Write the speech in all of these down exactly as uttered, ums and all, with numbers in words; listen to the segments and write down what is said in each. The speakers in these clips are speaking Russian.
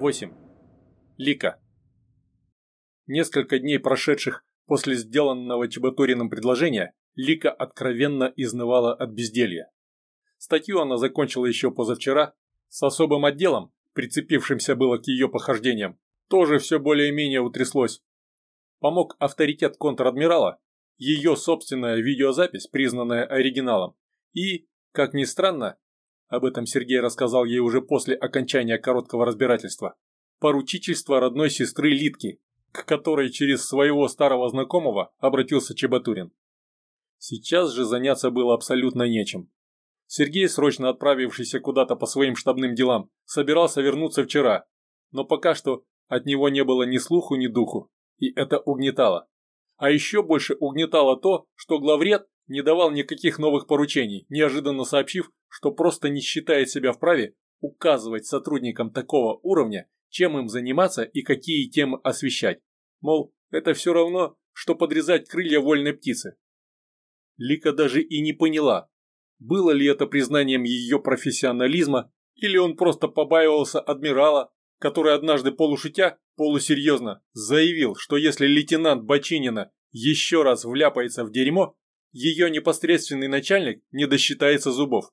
восемь. Лика. Несколько дней, прошедших после сделанного Чебатуриным предложения, Лика откровенно изнывала от безделья. Статью она закончила еще позавчера, с особым отделом, прицепившимся было к ее похождениям, тоже все более-менее утряслось. Помог авторитет контр-адмирала, ее собственная видеозапись, признанная оригиналом, и, как ни странно, об этом Сергей рассказал ей уже после окончания короткого разбирательства, поручительство родной сестры Литки, к которой через своего старого знакомого обратился Чебатурин. Сейчас же заняться было абсолютно нечем. Сергей, срочно отправившийся куда-то по своим штабным делам, собирался вернуться вчера, но пока что от него не было ни слуху, ни духу, и это угнетало. А еще больше угнетало то, что главред не давал никаких новых поручений, неожиданно сообщив, что просто не считает себя вправе указывать сотрудникам такого уровня, чем им заниматься и какие темы освещать. Мол, это все равно, что подрезать крылья вольной птицы. Лика даже и не поняла, было ли это признанием ее профессионализма, или он просто побаивался адмирала, который однажды полушутя, полусерьезно заявил, что если лейтенант Бочинина еще раз вляпается в дерьмо, ее непосредственный начальник не досчитается зубов.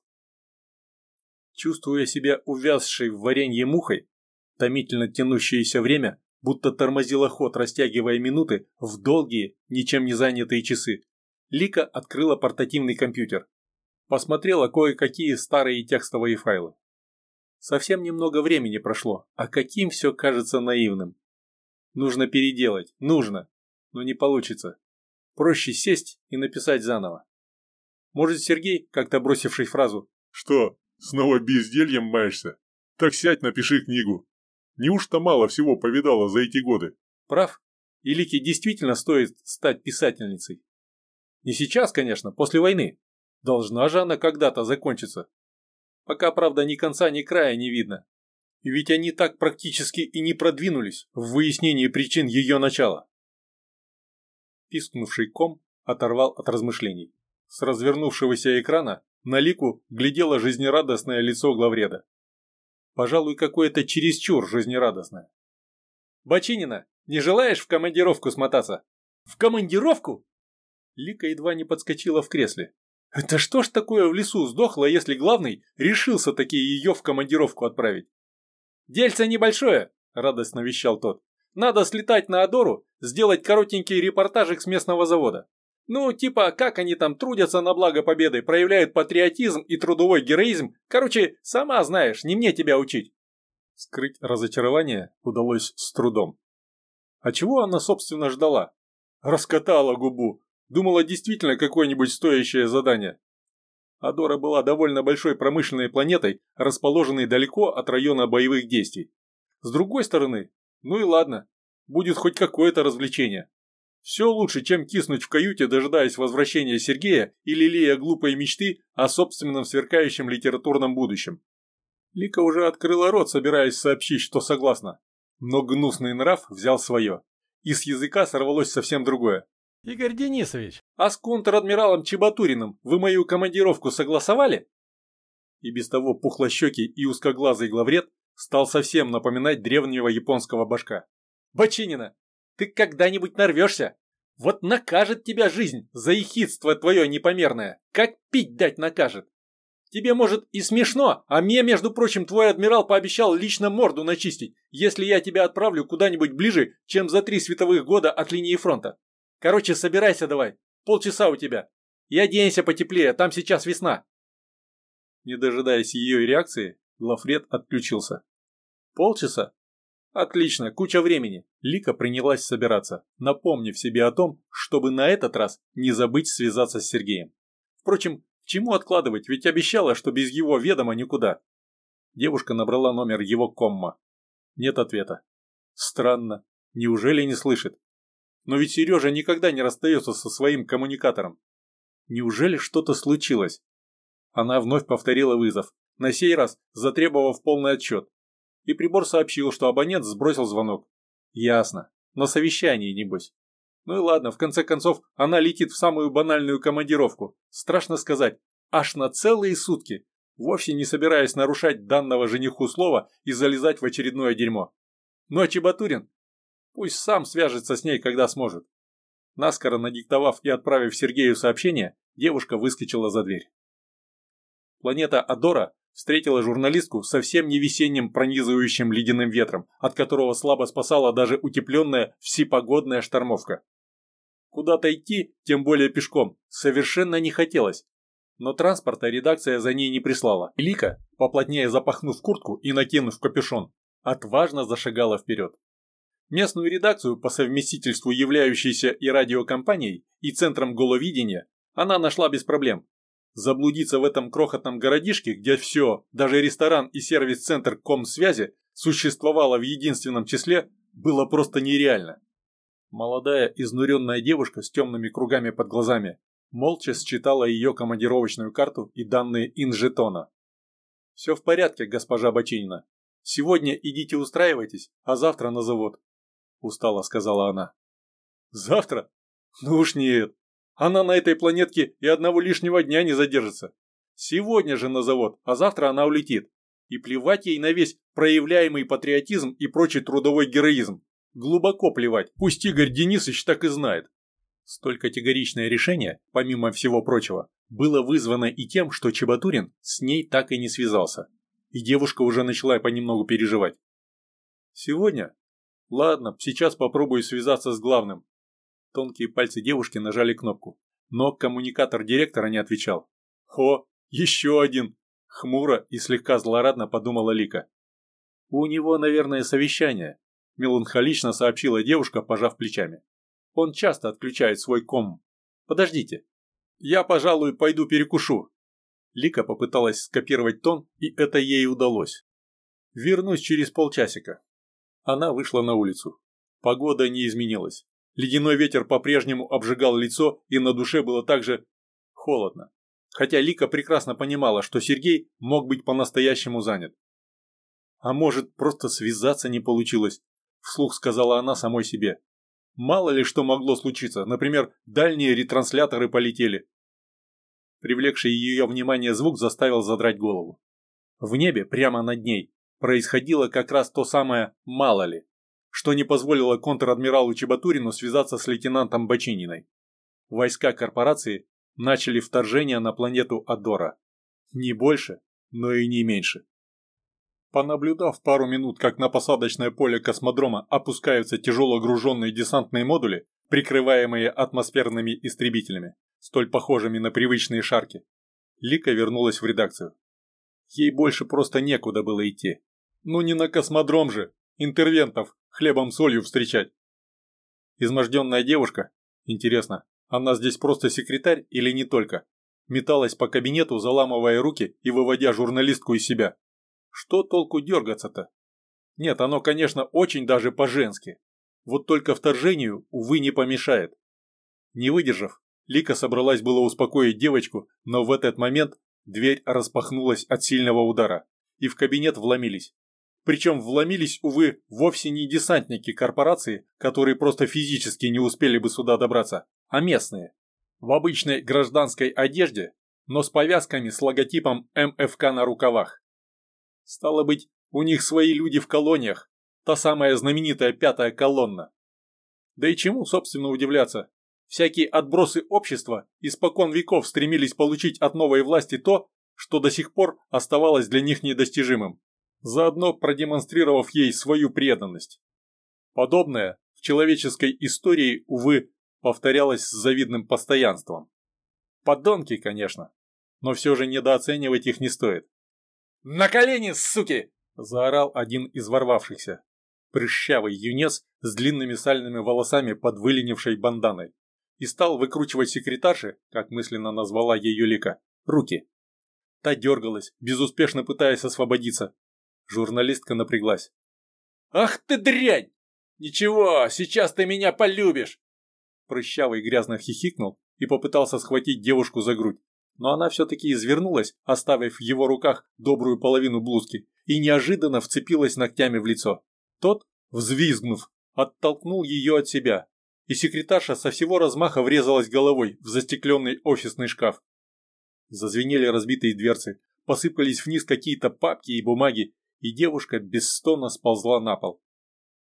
Чувствуя себя увязшей в варенье мухой, томительно тянущееся время будто тормозило ход, растягивая минуты в долгие, ничем не занятые часы, Лика открыла портативный компьютер. Посмотрела кое-какие старые текстовые файлы. Совсем немного времени прошло, а каким все кажется наивным. Нужно переделать, нужно, но не получится. Проще сесть и написать заново. Может, Сергей, как-то бросивший фразу «Что, снова бездельем маешься? Так сядь, напиши книгу. Неужто мало всего повидала за эти годы?» прав, и Лике действительно стоит стать писательницей. Не сейчас, конечно, после войны. Должна же она когда-то закончиться. Пока, правда, ни конца, ни края не видно. И ведь они так практически и не продвинулись в выяснении причин ее начала. Пискнувший ком оторвал от размышлений. С развернувшегося экрана на Лику глядело жизнерадостное лицо главреда. Пожалуй, какое-то чересчур жизнерадостное. «Бочинина, не желаешь в командировку смотаться?» «В командировку?» Лика едва не подскочила в кресле. Это что ж такое в лесу сдохло, если главный решился таки ее в командировку отправить? «Дельце небольшое», – радостно вещал тот. «Надо слетать на Адору, сделать коротенький репортажик с местного завода. Ну, типа, как они там трудятся на благо победы, проявляют патриотизм и трудовой героизм. Короче, сама знаешь, не мне тебя учить». Скрыть разочарование удалось с трудом. А чего она, собственно, ждала? Раскатала губу. Думала, действительно какое-нибудь стоящее задание. Адора была довольно большой промышленной планетой, расположенной далеко от района боевых действий. С другой стороны, ну и ладно, будет хоть какое-то развлечение. Все лучше, чем киснуть в каюте, дожидаясь возвращения Сергея и лелея глупые мечты о собственном сверкающем литературном будущем. Лика уже открыла рот, собираясь сообщить, что согласна. Но гнусный нрав взял свое. И с языка сорвалось совсем другое. «Игорь Денисович, а с контр-адмиралом Чебатуриным вы мою командировку согласовали?» И без того пухлощекий и узкоглазый главред стал совсем напоминать древнего японского башка. «Бочинина, ты когда-нибудь нарвешься? Вот накажет тебя жизнь за ехидство твое непомерное, как пить дать накажет. Тебе, может, и смешно, а мне, между прочим, твой адмирал пообещал лично морду начистить, если я тебя отправлю куда-нибудь ближе, чем за три световых года от линии фронта. Короче, собирайся давай, полчаса у тебя. И оденься потеплее, там сейчас весна». Не дожидаясь ее реакции, главред отключился. Полчаса? Отлично, куча времени. Лика принялась собираться, напомнив себе о том, чтобы на этот раз не забыть связаться с Сергеем. Впрочем, к чему откладывать, ведь обещала, что без его ведома никуда. Девушка набрала номер его комма. Нет ответа. Странно, неужели не слышит? Но ведь Сережа никогда не расстается со своим коммуникатором. Неужели что-то случилось? Она вновь повторила вызов, на сей раз затребовав полный отчет. И прибор сообщил, что абонент сбросил звонок. Ясно. На совещании, небось. Ну и ладно, в конце концов, она летит в самую банальную командировку. Страшно сказать, аж на целые сутки, вовсе не собираясь нарушать данного жениху слова и залезать в очередное дерьмо. Ну а Чебатурин? Пусть сам свяжется с ней, когда сможет. Наскоро надиктовав и отправив Сергею сообщение, девушка выскочила за дверь. Планета Адора встретила журналистку совсем не весенним пронизывающим ледяным ветром, от которого слабо спасала даже утепленная всепогодная штормовка. Куда-то идти, тем более пешком, совершенно не хотелось. Но транспорта редакция за ней не прислала. И Лика, поплотнее запахнув куртку и накинув капюшон, отважно зашагала вперед. Местную редакцию, по совместительству являющейся и радиокомпанией, и центром головидения, она нашла без проблем. Заблудиться в этом крохотном городишке, где все, даже ресторан и сервис-центр комсвязи, существовало в единственном числе, было просто нереально. Молодая изнуренная девушка с темными кругами под глазами молча считала ее командировочную карту и данные инжетона. «Все в порядке, госпожа Бочинина. Сегодня идите устраивайтесь, а завтра на завод», – устало сказала она. «Завтра? Ну уж нет. Она на этой планетке и одного лишнего дня не задержится. Сегодня же на завод, а завтра она улетит. И плевать ей на весь проявляемый патриотизм и прочий трудовой героизм. Глубоко плевать, пусть Игорь Денисович так и знает». Столь категоричное решение, помимо всего прочего, было вызвано и тем, что Чебатурин с ней так и не связался. И девушка уже начала понемногу переживать. «Сегодня? Ладно, сейчас попробую связаться с главным». Тонкие пальцы девушки нажали кнопку, но коммуникатор директора не отвечал. «О, еще один!» – хмуро и слегка злорадно подумала Лика. «У него, наверное, совещание», – меланхолично сообщила девушка, пожав плечами. «Он часто отключает свой ком. Подождите. Я, пожалуй, пойду перекушу». Лика попыталась скопировать тон, и это ей удалось. «Вернусь через полчасика». Она вышла на улицу. Погода не изменилась. Ледяной ветер по-прежнему обжигал лицо, и на душе было также холодно. Хотя Лика прекрасно понимала, что Сергей мог быть по-настоящему занят. «А может, просто связаться не получилось?» – вслух сказала она самой себе. «Мало ли что могло случиться, например, дальние ретрансляторы полетели». Привлекший ее внимание звук заставил задрать голову. В небе, прямо над ней, происходило как раз то самое «мало ли», что не позволило контр-адмиралу Чебатурину связаться с лейтенантом Бочининой. Войска корпорации начали вторжение на планету Адора. Не больше, но и не меньше. Понаблюдав пару минут, как на посадочное поле космодрома опускаются тяжело груженные десантные модули, прикрываемые атмосферными истребителями, столь похожими на привычные шарки, Лика вернулась в редакцию. Ей больше просто некуда было идти. Ну не на космодром же, интервентов хлебом-солью встречать. Изможденная девушка, интересно, она здесь просто секретарь или не только, металась по кабинету, заламывая руки и выводя журналистку из себя. Что толку дергаться-то? Нет, оно, конечно, очень даже по-женски. Вот только вторжению, увы, не помешает. Не выдержав, Лика собралась было успокоить девочку, но в этот момент дверь распахнулась от сильного удара, и в кабинет вломились. Причем вломились, увы, вовсе не десантники корпорации, которые просто физически не успели бы сюда добраться, а местные. В обычной гражданской одежде, но с повязками с логотипом эм эф ка на рукавах. Стало быть, у них свои люди в колониях, та самая знаменитая пятая колонна. Да и чему, собственно, удивляться? Всякие отбросы общества испокон веков стремились получить от новой власти то, что до сих пор оставалось для них недостижимым, заодно продемонстрировав ей свою преданность. Подобное в человеческой истории, увы, повторялось с завидным постоянством. Подонки, конечно, но все же недооценивать их не стоит. «На колени, суки!» – заорал один из ворвавшихся. Прыщавый юнец с длинными сальными волосами под выленившей банданой. И стал выкручивать секретарши, как мысленно назвала ее Лика, руки. Та дергалась, безуспешно пытаясь освободиться. Журналистка напряглась. «Ах ты дрянь! Ничего, сейчас ты меня полюбишь!» Прыщавый грязно хихикнул и попытался схватить девушку за грудь. Но она все-таки извернулась, оставив в его руках добрую половину блузки, и неожиданно вцепилась ногтями в лицо. Тот, взвизгнув, оттолкнул ее от себя, и секретарша со всего размаха врезалась головой в застекленный офисный шкаф. Зазвенели разбитые дверцы, посыпались вниз какие-то папки и бумаги, и девушка без стона сползла на пол.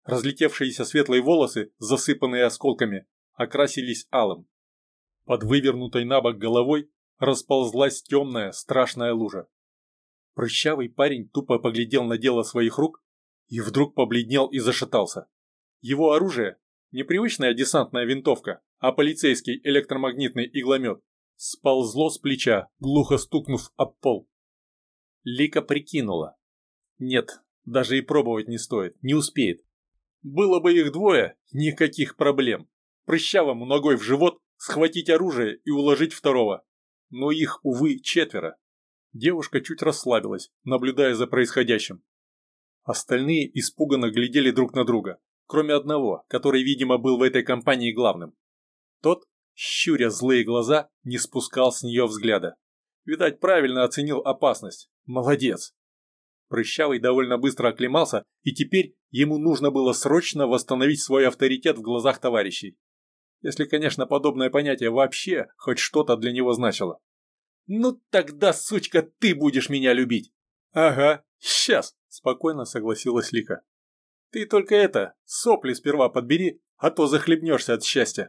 Разлетевшиеся светлые волосы, засыпанные осколками, окрасились алым. Под вывернутой на бок головой расползлась темная, страшная лужа. Прыщавый парень тупо поглядел на дело своих рук и вдруг побледнел и зашатался. Его оружие, не привычная десантная винтовка, а полицейский электромагнитный игломет, сползло с плеча, глухо стукнув об пол. Лика прикинула. Нет, даже и пробовать не стоит, не успеет. Было бы их двое, никаких проблем. Прыщавому ногой в живот схватить оружие и уложить второго. Но их, увы, четверо. Девушка чуть расслабилась, наблюдая за происходящим. Остальные испуганно глядели друг на друга, кроме одного, который, видимо, был в этой компании главным. Тот, щуря злые глаза, не спускал с нее взгляда. Видать, правильно оценил опасность. Молодец. Прыщавый довольно быстро оклемался, и теперь ему нужно было срочно восстановить свой авторитет в глазах товарищей. Если, конечно, подобное понятие вообще хоть что-то для него значило. «Ну тогда, сучка, ты будешь меня любить!» «Ага, сейчас!» – спокойно согласилась Лика. «Ты только это, сопли сперва подбери, а то захлебнешься от счастья».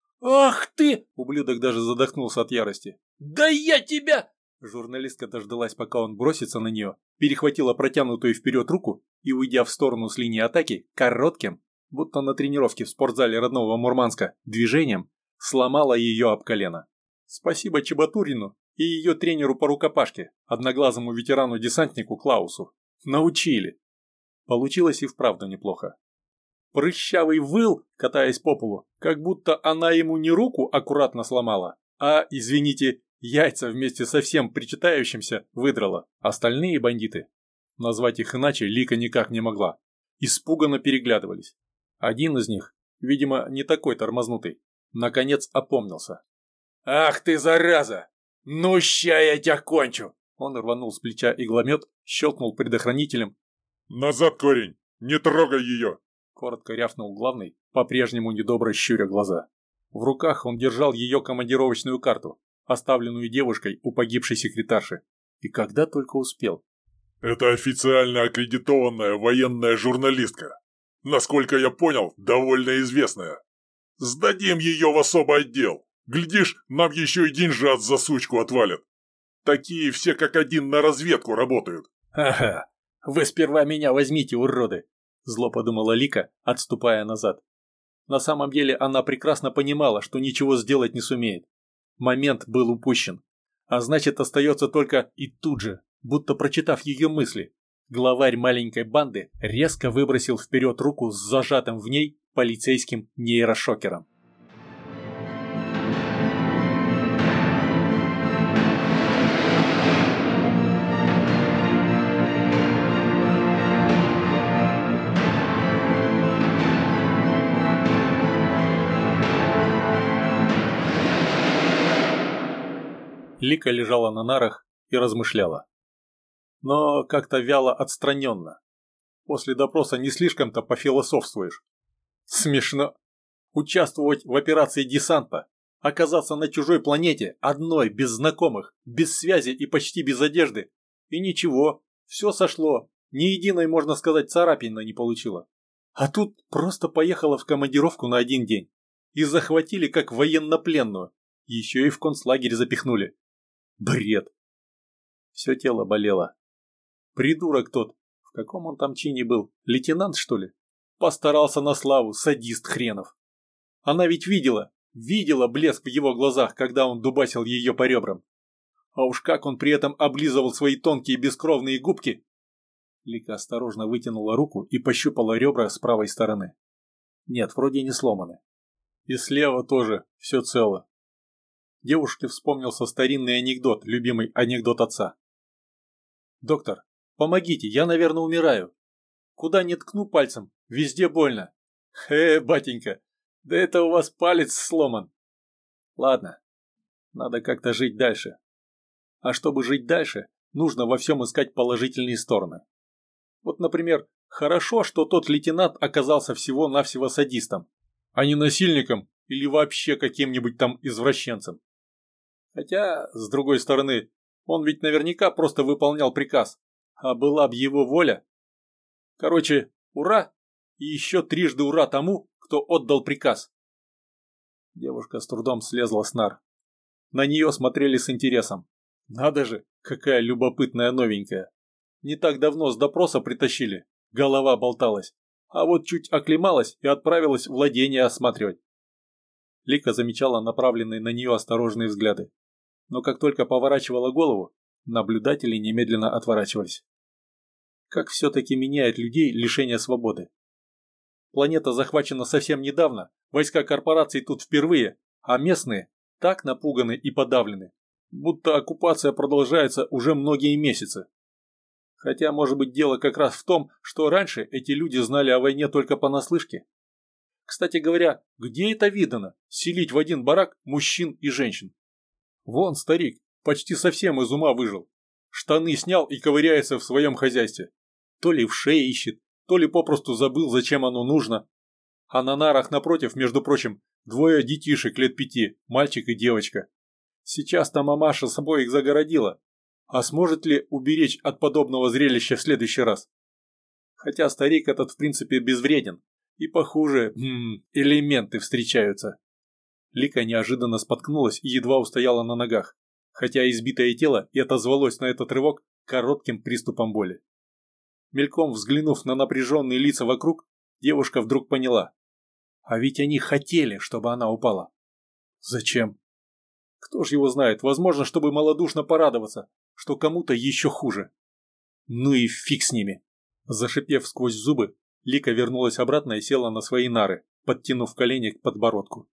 «Ах ты!» – ублюдок даже задохнулся от ярости. «Да я тебя!» Журналистка дождалась, пока он бросится на нее, перехватила протянутую вперед руку и, уйдя в сторону с линии атаки, коротким, будто на тренировке в спортзале родного Мурманска, движением, сломала ее об колено. Спасибо Чебатурину и ее тренеру по рукопашке, одноглазому ветерану-десантнику Клаусу. Научили. Получилось и вправду неплохо. Прыщавый выл, катаясь по полу, как будто она ему не руку аккуратно сломала, а, извините, яйца вместе со всем причитающимся выдрала. Остальные бандиты, назвать их иначе Лика никак не могла, испуганно переглядывались. Один из них, видимо, не такой тормознутый, наконец опомнился. «Ах ты, зараза! Ну ща я тебя кончу!» Он рванул с плеча игломет, щелкнул предохранителем. «Назад, корень! Не трогай ее!» Коротко рявкнул главный, по-прежнему недобро щуря глаза. В руках он держал ее командировочную карту, оставленную девушкой у погибшей секретарши. И когда только успел. «Это официально аккредитованная военная журналистка. Насколько я понял, довольно известная. Сдадим ее в особый отдел. Глядишь, нам еще и деньжат за сучку отвалят. Такие все как один на разведку работают». «Ага, вы сперва меня возьмите, уроды!» Зло подумала Лика, отступая назад. На самом деле она прекрасно понимала, что ничего сделать не сумеет. Момент был упущен. А значит, остается только и тут же, будто прочитав ее мысли, главарь маленькой банды резко выбросил вперед руку с зажатым в ней полицейским нейрошокером. Лика лежала на нарах и размышляла. Но как-то вяло отстраненно. После допроса не слишком-то пофилософствуешь. Смешно. Участвовать в операции десанта, оказаться на чужой планете, одной, без знакомых, без связи и почти без одежды. И ничего, все сошло, ни единой, можно сказать, царапины не получила. А тут просто поехала в командировку на один день. И захватили как военнопленную. Еще и в концлагерь запихнули. Бред. Все тело болело. Придурок тот. В каком он там чине был? Лейтенант, что ли? Постарался на славу, садист хренов. Она ведь видела, видела блеск в его глазах, когда он дубасил ее по ребрам. А уж как он при этом облизывал свои тонкие бескровные губки. Лика осторожно вытянула руку и пощупала ребра с правой стороны. Нет, вроде не сломаны. И слева тоже все цело. Девушке вспомнился старинный анекдот, любимый анекдот отца. «Доктор, помогите, я, наверное, умираю. Куда ни ткну пальцем, везде больно». «Э, батенька, да это у вас палец сломан». «Ладно, надо как-то жить дальше. А чтобы жить дальше, нужно во всем искать положительные стороны. Вот, например, хорошо, что тот лейтенант оказался всего-навсего садистом, а не насильником или вообще каким-нибудь там извращенцем. Хотя, с другой стороны, он ведь наверняка просто выполнял приказ, а была б его воля. Короче, ура! И еще трижды ура тому, кто отдал приказ. Девушка с трудом слезла с нар. На нее смотрели с интересом. Надо же, какая любопытная новенькая. Не так давно с допроса притащили, голова болталась. А вот чуть оклемалась и отправилась владение осматривать. Лика замечала направленные на нее осторожные взгляды. Но как только поворачивала голову, наблюдатели немедленно отворачивались. Как все-таки меняет людей лишение свободы. Планета захвачена совсем недавно, войска корпораций тут впервые, а местные так напуганы и подавлены, будто оккупация продолжается уже многие месяцы. Хотя, может быть, дело как раз в том, что раньше эти люди знали о войне только понаслышке. Кстати говоря, где это видано – селить в один барак мужчин и женщин? Вон старик, почти совсем из ума выжил. Штаны снял и ковыряется в своем хозяйстве. То ли в шее ищет, то ли попросту забыл, зачем оно нужно. А на нарах напротив, между прочим, двое детишек лет пяти, мальчик и девочка. Сейчас-то мамаша с собой их загородила. А сможет ли уберечь от подобного зрелища в следующий раз? Хотя старик этот в принципе безвреден. И похуже м-м, элементы встречаются. Лика неожиданно споткнулась и едва устояла на ногах. Хотя избитое тело и отозвалось на этот рывок коротким приступом боли. Мельком взглянув на напряженные лица вокруг, девушка вдруг поняла. А ведь они хотели, чтобы она упала. Зачем? Кто ж его знает, возможно, чтобы малодушно порадоваться, что кому-то еще хуже. Ну и фиг с ними. Зашипев сквозь зубы, Лика вернулась обратно и села на свои нары, подтянув колени к подбородку.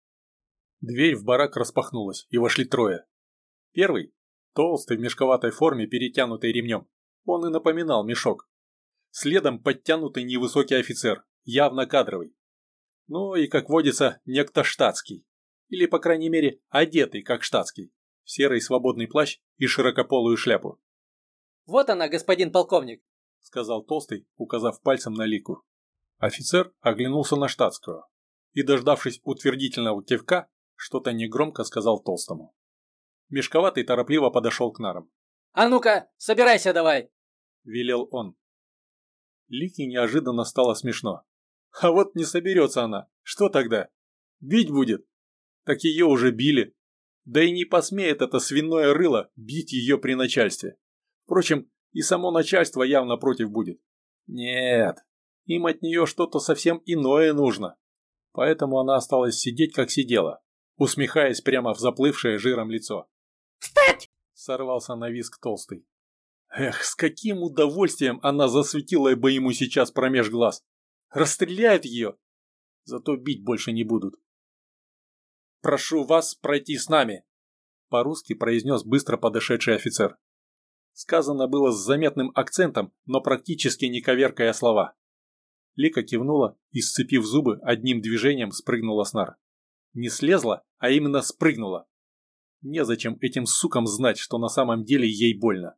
Дверь в барак распахнулась, и вошли трое. Первый, толстый в мешковатой форме, перетянутый ремнем, он и напоминал мешок. Следом подтянутый невысокий офицер, явно кадровый. Ну и, как водится, некто штатский. Или, по крайней мере, одетый как штатский. В серый свободный плащ и широкополую шляпу. «Вот она, господин полковник», — сказал толстый, указав пальцем на Лику. Офицер оглянулся на штатского и, дождавшись утвердительного кивка, что-то негромко сказал толстому. Мешковатый торопливо подошел к нарам. «А ну-ка, собирайся давай!» — велел он. Лике неожиданно стало смешно. А вот не соберется она, что тогда? Бить будет? Так ее уже били. Да и не посмеет это свиное рыло бить ее при начальстве. Впрочем, и само начальство явно против будет. Нет, им от нее что-то совсем иное нужно. Поэтому она осталась сидеть, как сидела, усмехаясь прямо в заплывшее жиром лицо. «Встать!» — сорвался на визг толстый. Эх, с каким удовольствием она засветила бы ему сейчас промеж глаз. Расстреляют ее, зато бить больше не будут. «Прошу вас пройти с нами», — по-русски произнес быстро подошедший офицер. Сказано было с заметным акцентом, но практически не коверкая слова. Лика кивнула и, сцепив зубы, одним движением спрыгнула с нар. Не слезла, а именно спрыгнула. Незачем этим сукам знать, что на самом деле ей больно.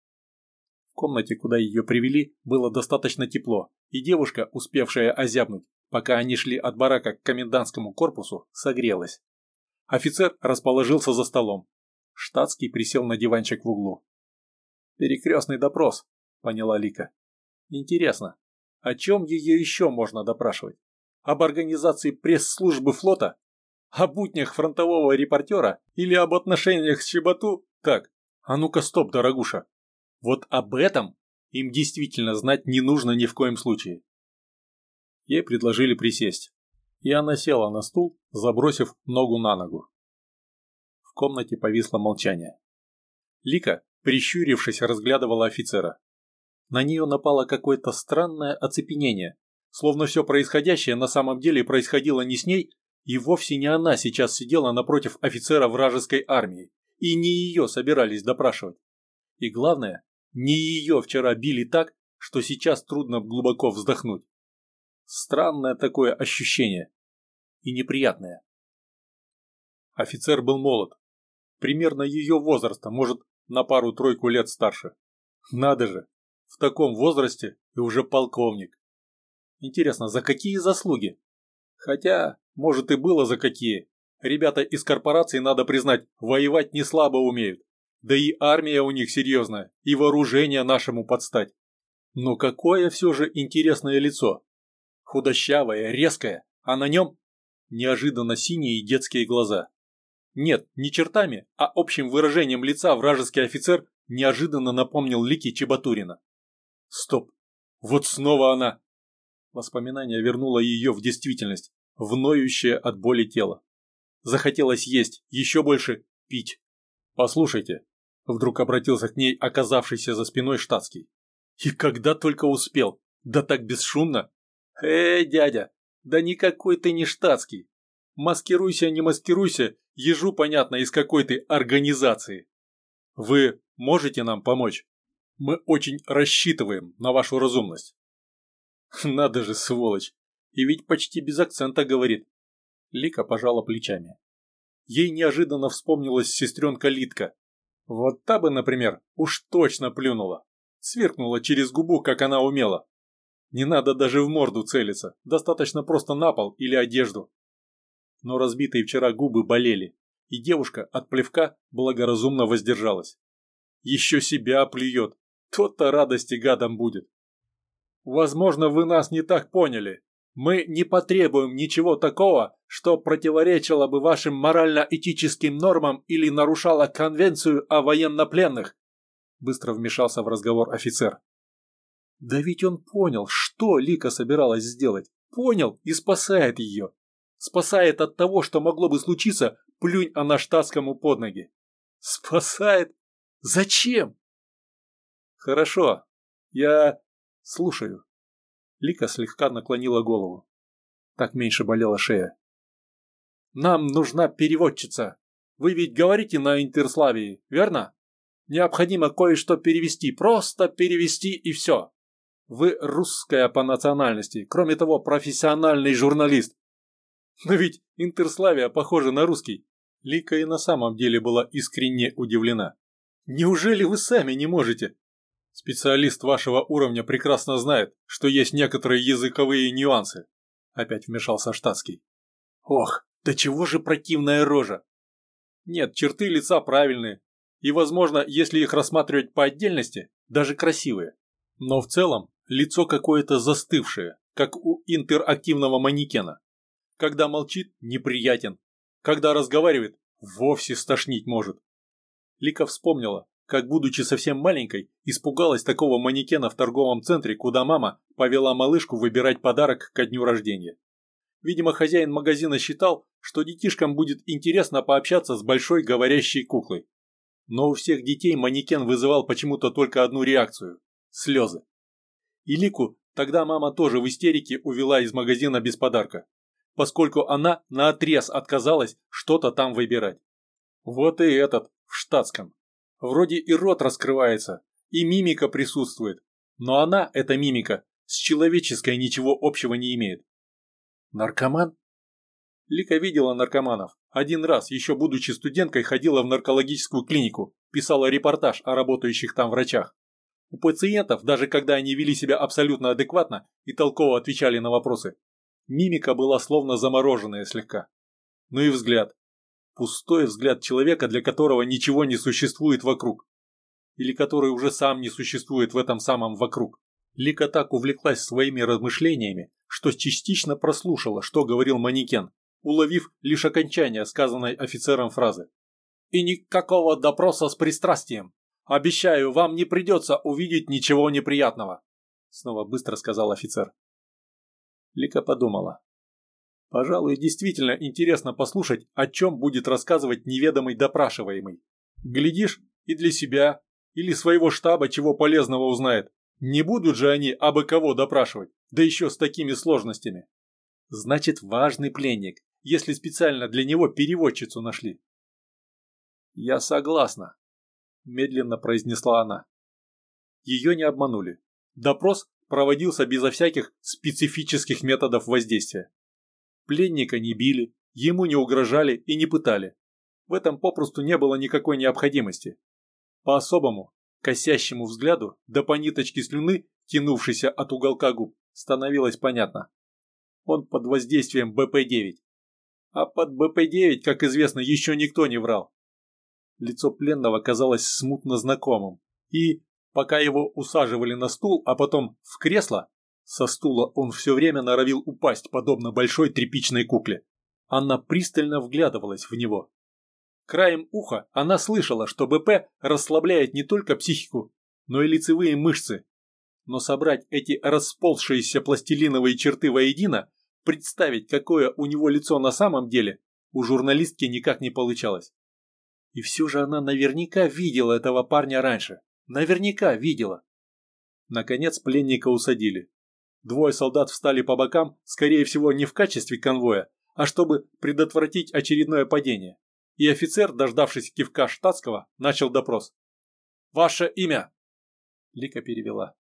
В комнате, куда ее привели, было достаточно тепло, и девушка, успевшая озябнуть, пока они шли от барака к комендантскому корпусу, согрелась. Офицер расположился за столом. Штатский присел на диванчик в углу. «Перекрестный допрос», — поняла Лика. «Интересно, о чем ее еще можно допрашивать? Об организации пресс-службы флота? О буднях фронтового репортера? Или об отношениях с Чеботу? Так, а ну-ка стоп, дорогуша. Вот об этом им действительно знать не нужно ни в коем случае». Ей предложили присесть, и она села на стул, забросив ногу на ногу. В комнате повисло молчание. Лика, прищурившись, разглядывала офицера. На нее напало какое-то странное оцепенение, словно все происходящее на самом деле происходило не с ней, и вовсе не она сейчас сидела напротив офицера вражеской армии, и не ее собирались допрашивать. И главное, не ее вчера били так, что сейчас трудно глубоко вздохнуть. Странное такое ощущение. И неприятное. Офицер был молод. Примерно ее возраста, может, на пару-тройку лет старше. Надо же, в таком возрасте и уже полковник. Интересно, за какие заслуги? Хотя, может и было за какие. Ребята из корпорации, надо признать, воевать не слабо умеют. Да и армия у них серьезная, и вооружение нашему подстать. Но какое все же интересное лицо. Худощавое, резкое, а на нем неожиданно синие детские глаза. Нет, не чертами, а общим выражением лица вражеский офицер неожиданно напомнил лики Чебатурина. Стоп, вот снова она. Воспоминание вернуло ее в действительность, в ноющее от боли тело. Захотелось есть, еще больше пить. «Послушайте», — вдруг обратился к ней оказавшийся за спиной штатский. «И когда только успел, да так бесшумно. Эй, дядя, да никакой ты не штатский. Маскируйся, не маскируйся, ежу понятно, из какой ты организации. Вы можете нам помочь? Мы очень рассчитываем на вашу разумность». Надо же, сволочь, и ведь почти без акцента говорит. Лика пожала плечами. Ей неожиданно вспомнилась сестренка Литка. Вот та бы, например, уж точно плюнула. Сверкнула через губу, как она умела. Не надо даже в морду целиться, достаточно просто на пол или одежду. Но разбитые вчера губы болели, и девушка от плевка благоразумно воздержалась. Еще себя плюет, тот-то радости гадом будет. Возможно, вы нас не так поняли. Мы не потребуем ничего такого, что противоречило бы вашим морально-этическим нормам или нарушало конвенцию о военнопленных. Быстро вмешался в разговор офицер. Да ведь он понял, что Лика собиралась сделать. Понял и спасает ее. Спасает от того, что могло бы случиться, плюнь она штатскому под ноги. Спасает? Зачем? Хорошо, я... слушаю. Лика слегка наклонила голову. Так меньше болела шея. Нам нужна переводчица. Вы ведь говорите на интерславии, верно? Необходимо кое-что перевести, просто перевести и все. Вы русская по национальности, кроме того, профессиональный журналист. Но ведь интерславия похожа на русский. Лика и на самом деле была искренне удивлена. Неужели вы сами не можете? Специалист вашего уровня прекрасно знает, что есть некоторые языковые нюансы. Опять вмешался штатский. Ох, да чего же противная рожа. Нет, черты лица правильные. И, возможно, если их рассматривать по отдельности, даже красивые. Но в целом лицо какое-то застывшее, как у интерактивного манекена. Когда молчит, неприятен. Когда разговаривает, вовсе стошнить может. Лика вспомнила, как, будучи совсем маленькой, испугалась такого манекена в торговом центре, куда мама повела малышку выбирать подарок ко дню рождения. Видимо, хозяин магазина считал, что детишкам будет интересно пообщаться с большой говорящей куклой. Но у всех детей манекен вызывал почему-то только одну реакцию – слезы. И Лику тогда мама тоже в истерике увела из магазина без подарка, поскольку она наотрез отказалась что-то там выбирать. Вот и этот, в штатском. Вроде и рот раскрывается, и мимика присутствует, но она, эта мимика, с человеческой ничего общего не имеет. Наркоман? Лика видела наркоманов. Один раз, еще будучи студенткой, ходила в наркологическую клинику, писала репортаж о работающих там врачах. У пациентов, даже когда они вели себя абсолютно адекватно и толково отвечали на вопросы, мимика была словно замороженная слегка. Ну и взгляд. Пустой взгляд человека, для которого ничего не существует вокруг. Или который уже сам не существует в этом самом вокруг. Лика так увлеклась своими размышлениями, что частично прослушала, что говорил манекен, уловив лишь окончание сказанной офицером фразы. «И никакого допроса с пристрастием. Обещаю, вам не придется увидеть ничего неприятного», снова быстро сказал офицер. Лика подумала. Пожалуй, действительно интересно послушать, о чем будет рассказывать неведомый допрашиваемый. Глядишь, и для себя, или своего штаба чего полезного узнает. Не будут же они абы кого допрашивать, да еще с такими сложностями. Значит, важный пленник, если специально для него переводчицу нашли. «Я согласна», – медленно произнесла она. Ее не обманули. Допрос проводился безо всяких специфических методов воздействия. Пленника не били, ему не угрожали и не пытали. В этом попросту не было никакой необходимости. По особому, косящему взгляду, да по ниточке слюны, тянувшейся от уголка губ, становилось понятно. Он под воздействием бэ пэ девять. А под бэ пэ девять, как известно, еще никто не врал. Лицо пленного казалось смутно знакомым. И, пока его усаживали на стул, а потом в кресло, Со стула он все время норовил упасть, подобно большой тряпичной кукле. Анна пристально вглядывалась в него. Краем уха она слышала, что БП расслабляет не только психику, но и лицевые мышцы. Но собрать эти расползшиеся пластилиновые черты воедино, представить, какое у него лицо на самом деле, у журналистки никак не получалось. И все же она наверняка видела этого парня раньше. Наверняка видела. Наконец пленника усадили. Двое солдат встали по бокам, скорее всего, не в качестве конвоя, а чтобы предотвратить очередное падение. И офицер, дождавшись кивка штатского, начал допрос. «Ваше имя?» Лика перевела.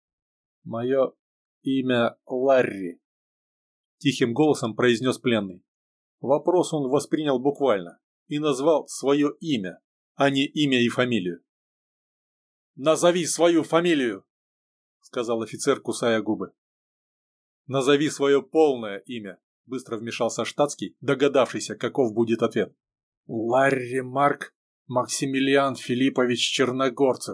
«Мое имя Ларри», – тихим голосом произнес пленный. Вопрос он воспринял буквально и назвал свое имя, а не имя и фамилию. «Назови свою фамилию!» – сказал офицер, кусая губы. «Назови свое полное имя», – быстро вмешался штатский, догадавшийся, каков будет ответ. «Ларри Марк Максимилиан Филиппович Черногорцев».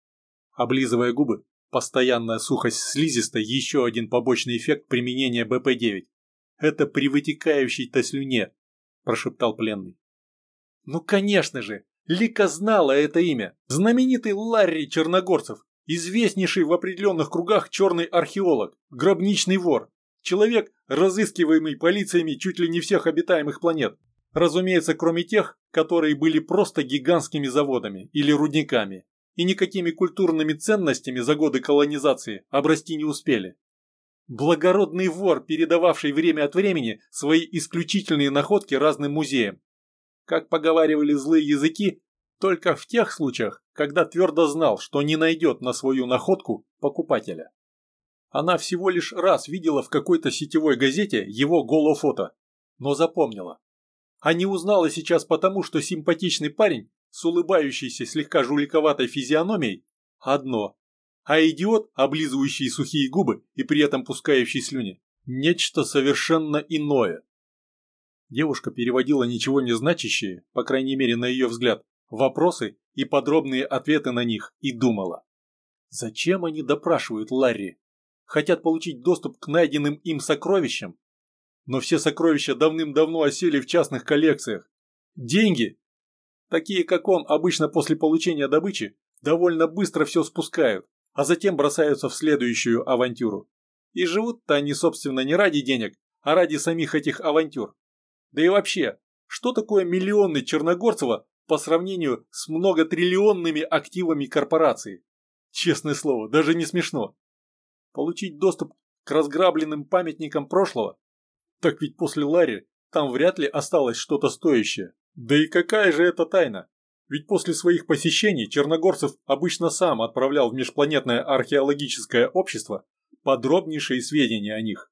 Облизывая губы, постоянная сухость слизистой – еще один побочный эффект применения бэ пэ девять. «Это при вытекающей-то слюне», – прошептал пленный. «Ну, конечно же, Лика знала это имя. Знаменитый Ларри Черногорцев, известнейший в определенных кругах черный археолог, гробничный вор, человек, разыскиваемый полициями чуть ли не всех обитаемых планет. Разумеется, кроме тех, которые были просто гигантскими заводами или рудниками, и никакими культурными ценностями за годы колонизации обрасти не успели. Благородный вор, передававший время от времени свои исключительные находки разным музеям. Как поговаривали злые языки, только в тех случаях, когда твердо знал, что не найдет на свою находку покупателя. Она всего лишь раз видела в какой-то сетевой газете его голофото, но запомнила. А не узнала сейчас потому, что симпатичный парень с улыбающейся слегка жуликоватой физиономией – одно, а идиот, облизывающий сухие губы и при этом пускающий слюни – нечто совершенно иное. Девушка переводила ничего не значащие, по крайней мере на ее взгляд, вопросы и подробные ответы на них и думала. Зачем они допрашивают Ларри? Хотят получить доступ к найденным им сокровищам? Но все сокровища давным-давно осели в частных коллекциях. Деньги, такие как он, обычно после получения добычи, довольно быстро все спускают, а затем бросаются в следующую авантюру. И живут-то они, собственно, не ради денег, а ради самих этих авантюр. Да и вообще, что такое миллионы Черногорцева по сравнению с многотриллионными активами корпорации? Честное слово, даже не смешно. Получить доступ к разграбленным памятникам прошлого? Так ведь после Ларри там вряд ли осталось что-то стоящее. Да и какая же это тайна? Ведь после своих посещений Черногорцев обычно сам отправлял в межпланетное археологическое общество подробнейшие сведения о них.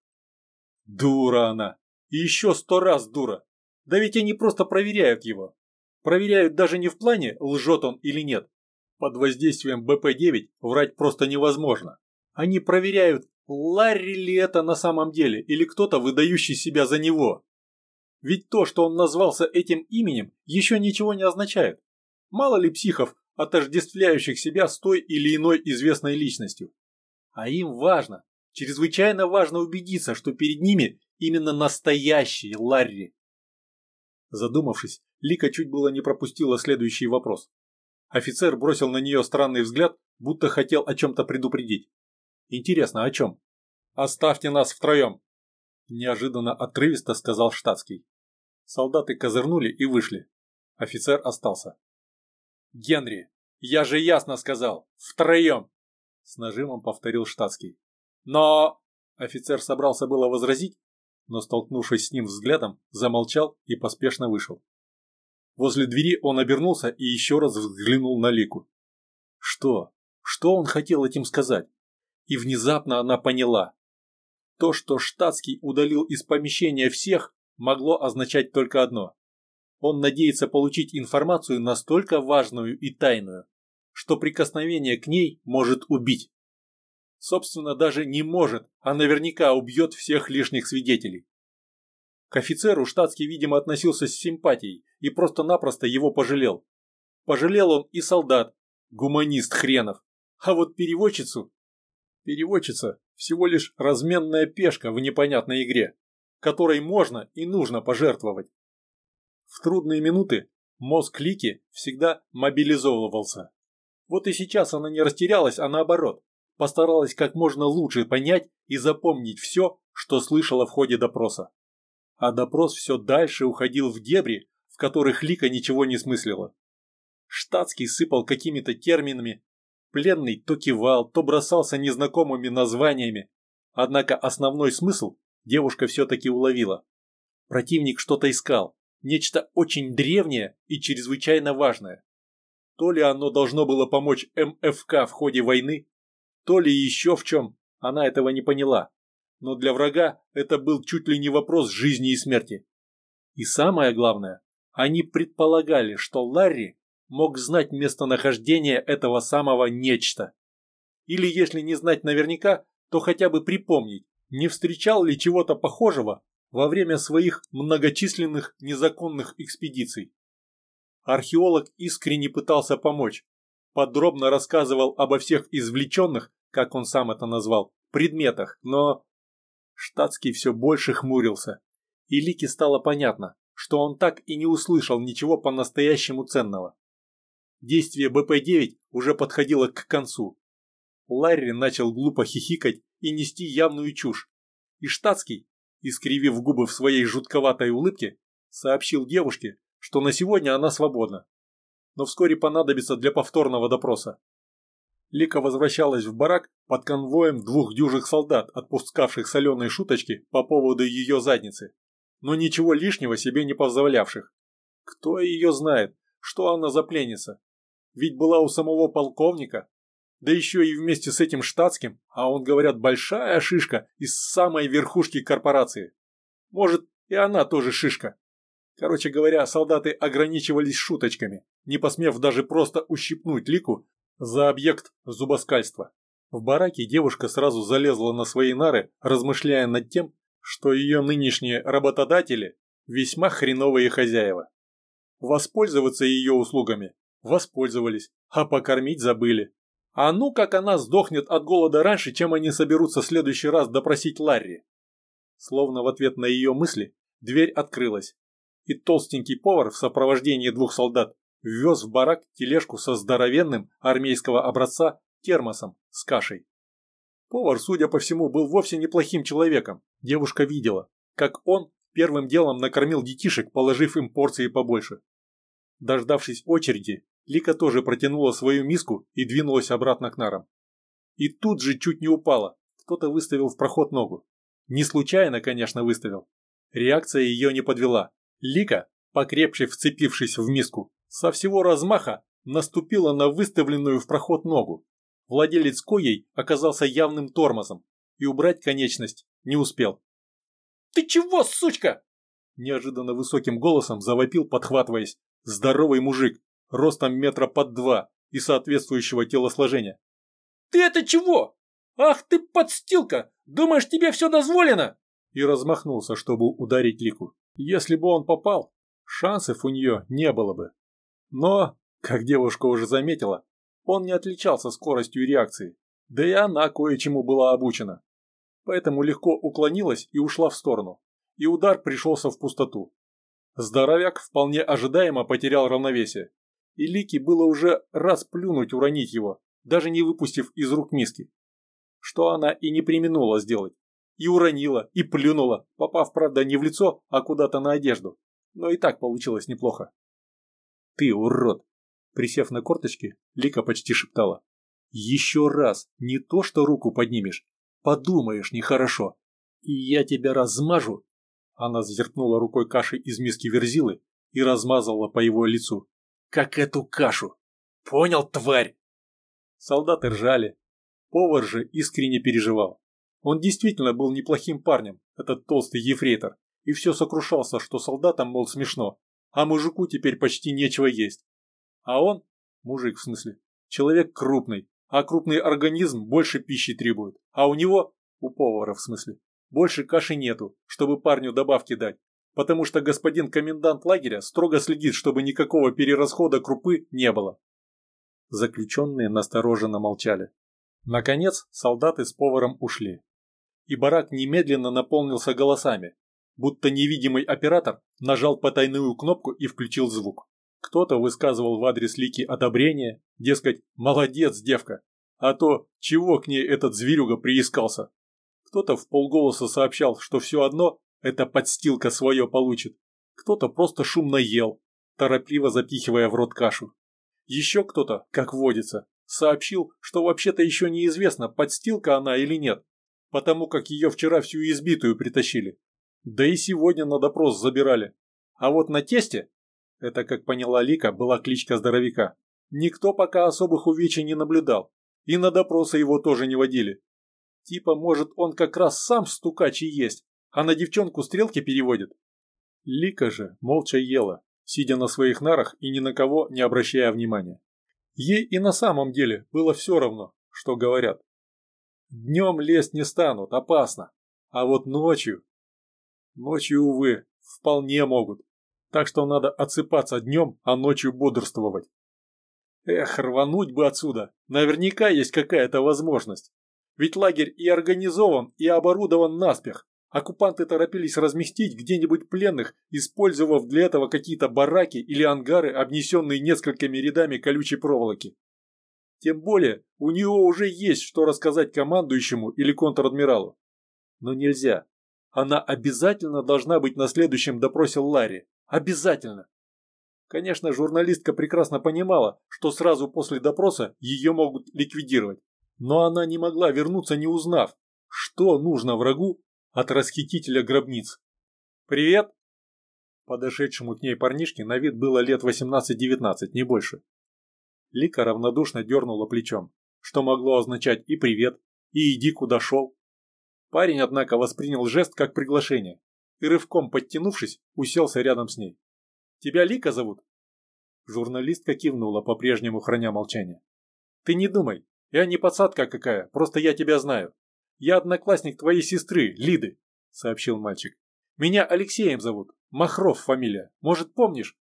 Дура она. И еще сто раз дура. Да ведь они просто проверяют его. Проверяют даже не в плане, лжет он или нет. Под воздействием бэ пэ девять врать просто невозможно. Они проверяют, Ларри ли это на самом деле, или кто-то, выдающий себя за него. Ведь то, что он назвался этим именем, еще ничего не означает. Мало ли психов, отождествляющих себя с той или иной известной личностью. А им важно, чрезвычайно важно убедиться, что перед ними именно настоящий Ларри. Задумавшись, Лика чуть было не пропустила следующий вопрос. Офицер бросил на нее странный взгляд, будто хотел о чем-то предупредить. Интересно, о чем? «Оставьте нас втроем!» Неожиданно отрывисто сказал штатский. Солдаты козырнули и вышли. Офицер остался. «Генри, я же ясно сказал! Втроем!» С нажимом повторил штатский. «Но...» Офицер собрался было возразить, но, столкнувшись с ним взглядом, замолчал и поспешно вышел. Возле двери он обернулся и еще раз взглянул на Лику. Что? Что он хотел этим сказать? И внезапно она поняла. То, что штатский удалил из помещения всех, могло означать только одно. Он надеется получить информацию настолько важную и тайную, что прикосновение к ней может убить. Собственно, даже не может, а наверняка убьет всех лишних свидетелей. К офицеру штатский, видимо, относился с симпатией и просто-напросто его пожалел. Пожалел он и солдат, гуманист хренов. А вот переводчицу... Переводчица Всего лишь разменная пешка в непонятной игре, которой можно и нужно пожертвовать. В трудные минуты мозг Лики всегда мобилизовывался. Вот и сейчас она не растерялась, а наоборот, постаралась как можно лучше понять и запомнить все, что слышала в ходе допроса. А допрос все дальше уходил в дебри, в которых Лика ничего не смыслила. Штатский сыпал какими-то терминами, пленный то кивал, то бросался незнакомыми названиями, однако основной смысл девушка все-таки уловила. Противник что-то искал, нечто очень древнее и чрезвычайно важное. То ли оно должно было помочь эм эф ка в ходе войны, то ли еще в чем, она этого не поняла. Но для врага это был чуть ли не вопрос жизни и смерти. И самое главное, они предполагали, что Ларри мог знать местонахождение этого самого нечто. Или если не знать наверняка, то хотя бы припомнить, не встречал ли чего-то похожего во время своих многочисленных незаконных экспедиций. Археолог искренне пытался помочь, подробно рассказывал обо всех извлеченных, как он сам это назвал, предметах, но Штатский все больше хмурился, и Лике стало понятно, что он так и не услышал ничего по-настоящему ценного. Действие бэ пэ девять уже подходило к концу. Ларри начал глупо хихикать и нести явную чушь, и Штатский, искривив губы в своей жутковатой улыбке, сообщил девушке, что на сегодня она свободна, но вскоре понадобится для повторного допроса. Лика возвращалась в барак под конвоем двух дюжих солдат, отпускавших соленые шуточки по поводу ее задницы, но ничего лишнего себе не позволявших. Кто ее знает, что она за пленница? Ведь была у самого полковника, да еще и вместе с этим штатским, а он, говорят, большая шишка из самой верхушки корпорации. Может, и она тоже шишка. Короче говоря, солдаты ограничивались шуточками, не посмев даже просто ущипнуть Лику за объект зубоскальства. В бараке девушка сразу залезла на свои нары, размышляя над тем, что ее нынешние работодатели весьма хреновые хозяева. Воспользоваться ее услугами воспользовались, а покормить забыли. А ну как она сдохнет от голода раньше, чем они соберутся в следующий раз допросить Ларри. Словно в ответ на ее мысли дверь открылась, и толстенький повар в сопровождении двух солдат ввез в барак тележку со здоровенным армейского образца термосом с кашей. Повар, судя по всему, был вовсе неплохим человеком. Девушка видела, как он первым делом накормил детишек, положив им порции побольше. Дождавшись очереди, Лика тоже протянула свою миску и двинулась обратно к нарам. И тут же чуть не упала, кто-то выставил в проход ногу. Не случайно, конечно, выставил. Реакция ее не подвела. Лика, покрепче вцепившись в миску, со всего размаха наступила на выставленную в проход ногу. Владелец коей оказался явным тормозом и убрать конечность не успел. «Ты чего, сучка?» Неожиданно высоким голосом завопил, подхватываясь, здоровый мужик, ростом метра под два и соответствующего телосложения. «Ты это чего? Ах ты подстилка! Думаешь, тебе все дозволено?» И размахнулся, чтобы ударить Лику. Если бы он попал, шансов у нее не было бы. Но, как девушка уже заметила, он не отличался скоростью реакции, да и она кое-чему была обучена. Поэтому легко уклонилась и ушла в сторону, и удар пришелся в пустоту. Здоровяк вполне ожидаемо потерял равновесие, и Лике было уже раз плюнуть уронить его, даже не выпустив из рук миски. Что она и не преминула сделать. И уронила, и плюнула, попав, правда, не в лицо, а куда-то на одежду. Но и так получилось неплохо. «Ты урод!» Присев на корточки, Лика почти шептала. «Еще раз не то что руку поднимешь, подумаешь нехорошо, и я тебя размажу!» Она зачерпнула рукой каши из миски Верзилы и размазала по его лицу. «Как эту кашу! Понял, тварь?» Солдаты ржали. Повар же искренне переживал. Он действительно был неплохим парнем, этот толстый ефрейтор, и все сокрушался, что солдатам, мол, смешно, а мужику теперь почти нечего есть. А он, мужик в смысле, человек крупный, а крупный организм больше пищи требует, а у него, у повара в смысле, больше каши нету, чтобы парню добавки дать, потому что господин комендант лагеря строго следит, чтобы никакого перерасхода крупы не было. Заключенные настороженно молчали. Наконец, солдаты с поваром ушли. И барак немедленно наполнился голосами, будто невидимый оператор нажал потайную кнопку и включил звук. Кто-то высказывал в адрес Лики одобрение, дескать, молодец, девка, а то чего к ней этот зверюга приискался. Кто-то вполголоса сообщал, что все одно эта подстилка свое получит. Кто-то просто шумно ел, торопливо запихивая в рот кашу. Еще кто-то, как водится, сообщил, что вообще-то еще неизвестно, подстилка она или нет, потому как ее вчера всю избитую притащили. Да и сегодня на допрос забирали. А вот на тесте, это, как поняла Лика, была кличка здоровяка, никто пока особых увечий не наблюдал, и на допросы его тоже не водили. Типа, может, он как раз сам стукач и есть, а на девчонку стрелки переводит. Лика же молча ела, сидя на своих нарах и ни на кого не обращая внимания. Ей и на самом деле было все равно, что говорят. Днем лезть не станут, опасно, а вот ночью... Ночью, увы, вполне могут, так что надо отсыпаться днем, а ночью бодрствовать. Эх, рвануть бы отсюда, наверняка есть какая-то возможность. Ведь лагерь и организован, и оборудован наспех. Оккупанты торопились разместить где-нибудь пленных, использовав для этого какие-то бараки или ангары, обнесенные несколькими рядами колючей проволоки. Тем более, у него уже есть что рассказать командующему или контр-адмиралу. Но нельзя. Она обязательно должна быть на следующем допросе Ларри. Обязательно. Конечно, журналистка прекрасно понимала, что сразу после допроса ее могут ликвидировать. Но она не могла вернуться, не узнав, что нужно врагу от расхитителя гробниц. «Привет!» Подошедшему к ней парнишке на вид было лет восемнадцать-девятнадцать, не больше. Лика равнодушно дернула плечом, что могло означать и привет, и иди куда шел. Парень, однако, воспринял жест как приглашение и, рывком подтянувшись, уселся рядом с ней. «Тебя Лика зовут?» Журналистка кивнула, по-прежнему храня молчание. «Ты не думай, я не подсадка какая, просто я тебя знаю. Я одноклассник твоей сестры, Лиды», — сообщил мальчик. «Меня Алексеем зовут, Махров фамилия, может, помнишь?»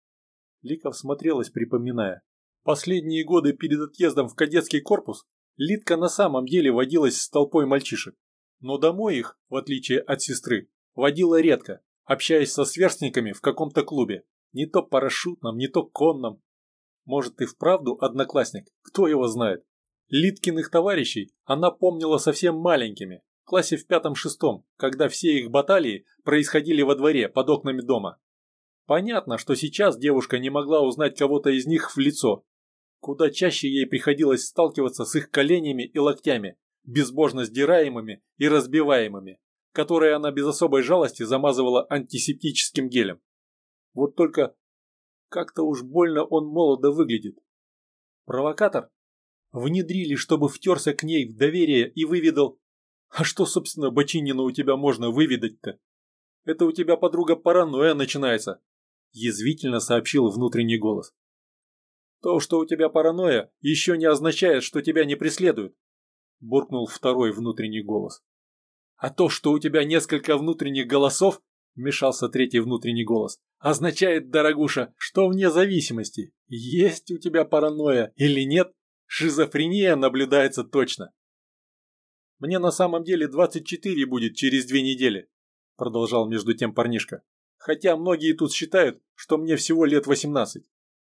Лика всмотрелась, припоминая. Последние годы перед отъездом в кадетский корпус Лидка на самом деле водилась с толпой мальчишек. Но домой их, в отличие от сестры, водила редко, общаясь со сверстниками в каком-то клубе. Не то парашютном, не то конном. Может, и вправду одноклассник, кто его знает. Лидкиных товарищей она помнила совсем маленькими, в классе в пятом-шестом, когда все их баталии происходили во дворе, под окнами дома. Понятно, что сейчас девушка не могла узнать кого-то из них в лицо. Куда чаще ей приходилось сталкиваться с их коленями и локтями, безбожно сдираемыми и разбиваемыми, которые она без особой жалости замазывала антисептическим гелем. Вот только как-то уж больно он молодо выглядит. Провокатор? Внедрили, чтобы втерся к ней в доверие и выведал... А что, собственно, Бочинина у тебя можно выведать-то? Это у тебя, подруга, паранойя начинается, язвительно сообщил внутренний голос. То, что у тебя паранойя, еще не означает, что тебя не преследуют, буркнул второй внутренний голос. А то, что у тебя несколько внутренних голосов, вмешался третий внутренний голос, означает, дорогуша, что вне зависимости, есть у тебя паранойя или нет, шизофрения наблюдается точно. Мне на самом деле двадцать четыре будет через две недели, продолжал между тем парнишка. Хотя многие тут считают, что мне всего лет восемнадцать.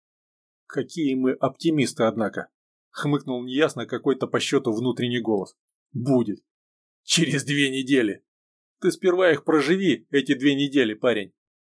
Какие мы оптимисты, однако, хмыкнул неясно какой-то по счету внутренний голос. Будет. Через две недели. Ты сперва их проживи, эти две недели, парень.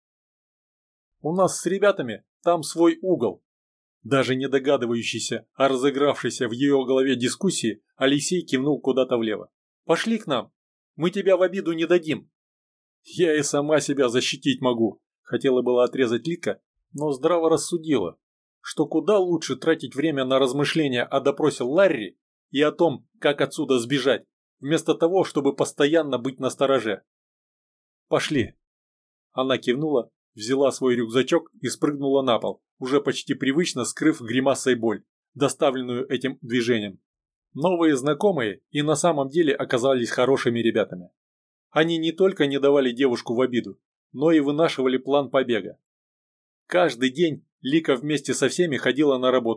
У нас с ребятами там свой угол. Даже не догадывающийся о разыгравшейся в ее голове дискуссии, Алексей кивнул куда-то влево. «Пошли к нам. Мы тебя в обиду не дадим». «Я и сама себя защитить могу», — хотела была отрезать Лика, но здраво рассудила, что куда лучше тратить время на размышления о допросе Ларри и о том, как отсюда сбежать, вместо того, чтобы постоянно быть настороже. «Пошли». Она кивнула, взяла свой рюкзачок и спрыгнула на пол, уже почти привычно скрыв гримасой боль, доставленную этим движением. Новые знакомые и на самом деле оказались хорошими ребятами. Они не только не давали девушку в обиду, но и вынашивали план побега. Каждый день Лика вместе со всеми ходила на работу,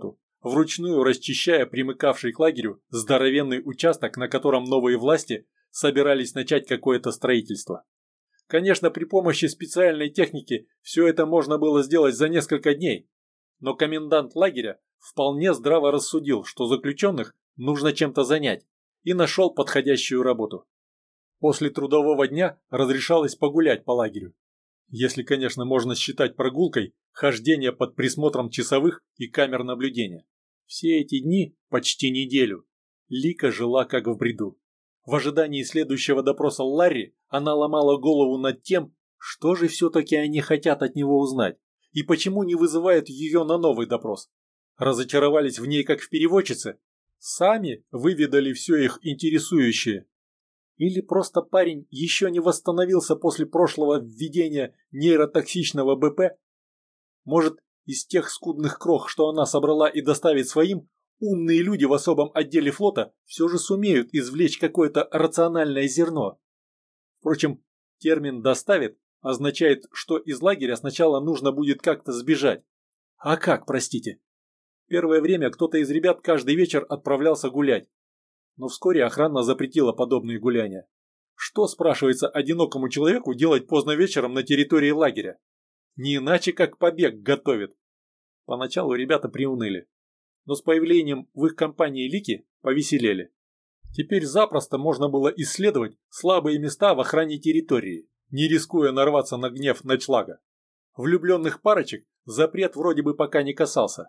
вручную расчищая примыкавший к лагерю здоровенный участок, на котором новые власти собирались начать какое-то строительство. Конечно, при помощи специальной техники все это можно было сделать за несколько дней, но комендант лагеря вполне здраво рассудил, что заключенных нужно чем-то занять, и нашел подходящую работу. После трудового дня разрешалось погулять по лагерю. Если, конечно, можно считать прогулкой хождение под присмотром часовых и камер наблюдения. Все эти дни, почти неделю, Лика жила как в бреду. В ожидании следующего допроса Ларри она ломала голову над тем, что же все-таки они хотят от него узнать, и почему не вызывают ее на новый допрос. Разочаровались в ней как в переводчице? Сами выведали все их интересующее? Или просто парень еще не восстановился после прошлого введения нейротоксичного БП? Может, из тех скудных крох, что она собрала и доставит своим, умные люди в особом отделе флота все же сумеют извлечь какое-то рациональное зерно? Впрочем, термин «доставит» означает, что из лагеря сначала нужно будет как-то сбежать. А как, простите? Первое время кто-то из ребят каждый вечер отправлялся гулять. Но вскоре охрана запретила подобные гуляния. Что, спрашивается, одинокому человеку делать поздно вечером на территории лагеря? Не иначе, как побег готовит. Поначалу ребята приуныли. Но с появлением в их компании Лики повеселели. Теперь запросто можно было исследовать слабые места в охране территории, не рискуя нарваться на гнев ночлага. Влюбленных парочек запрет вроде бы пока не касался.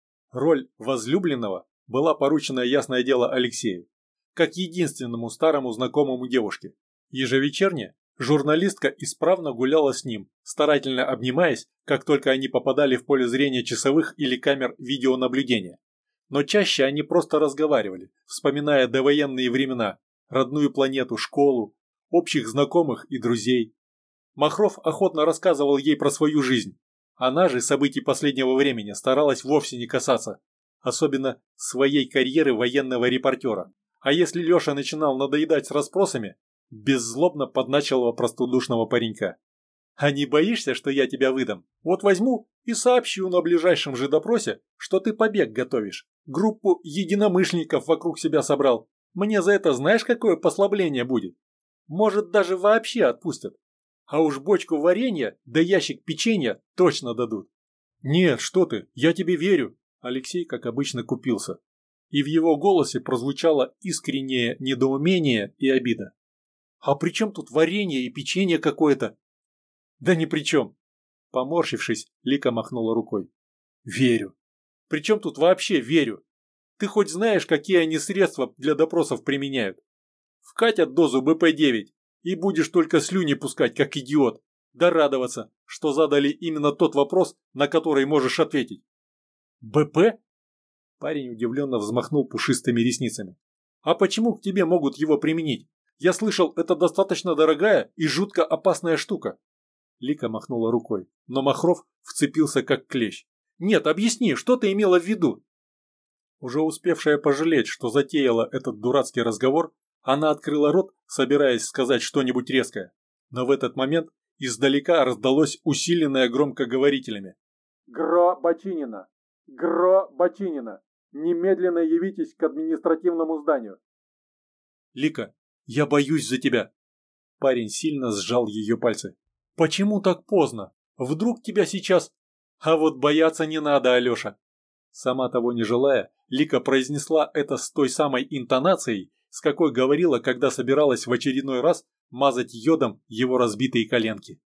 Роль возлюбленного была поручена, ясное дело, Алексею, как единственному старому знакомому девушке. Ежевечерне журналистка исправно гуляла с ним, старательно обнимаясь, как только они попадали в поле зрения часовых или камер видеонаблюдения. Но чаще они просто разговаривали, вспоминая довоенные времена, родную планету, школу, общих знакомых и друзей. Махров охотно рассказывал ей про свою жизнь. Она же событий последнего времени старалась вовсе не касаться, особенно своей карьеры военного репортера. А если Леша начинал надоедать с расспросами, беззлобно подначивал простодушного паренька. «А не боишься, что я тебя выдам? Вот возьму и сообщу на ближайшем же допросе, что ты побег готовишь. Группу единомышленников вокруг себя собрал. Мне за это знаешь, какое послабление будет? Может, даже вообще отпустят. А уж бочку варенья да ящик печенья точно дадут». «Нет, что ты, я тебе верю». Алексей, как обычно, купился. И в его голосе прозвучало искреннее недоумение и обида. «А при чем тут варенье и печенье какое-то?» «Да ни при чем». Поморщившись, Лика махнула рукой. «Верю. При чем тут вообще верю? Ты хоть знаешь, какие они средства для допросов применяют? Вкатят дозу бэ пэ девять, и будешь только слюни пускать, как идиот, да радоваться, что задали именно тот вопрос, на который можешь ответить». «бэ пэ?» Парень удивленно взмахнул пушистыми ресницами. «А почему к тебе могут его применить? Я слышал, это достаточно дорогая и жутко опасная штука». Лика махнула рукой, но Махров вцепился как клещ. «Нет, объясни, что ты имела в виду?» Уже успевшая пожалеть, что затеяла этот дурацкий разговор, она открыла рот, собираясь сказать что-нибудь резкое. Но в этот момент издалека раздалось усиленное громкоговорителями. «Гро Бочинина! Гро Бочинина! Немедленно явитесь к административному зданию!» «Лика, я боюсь за тебя!» Парень сильно сжал ее пальцы. «Почему так поздно? Вдруг тебя сейчас...» «А вот бояться не надо, Алеша!» Сама того не желая, Лика произнесла это с той самой интонацией, с какой говорила, когда собиралась в очередной раз мазать йодом его разбитые коленки.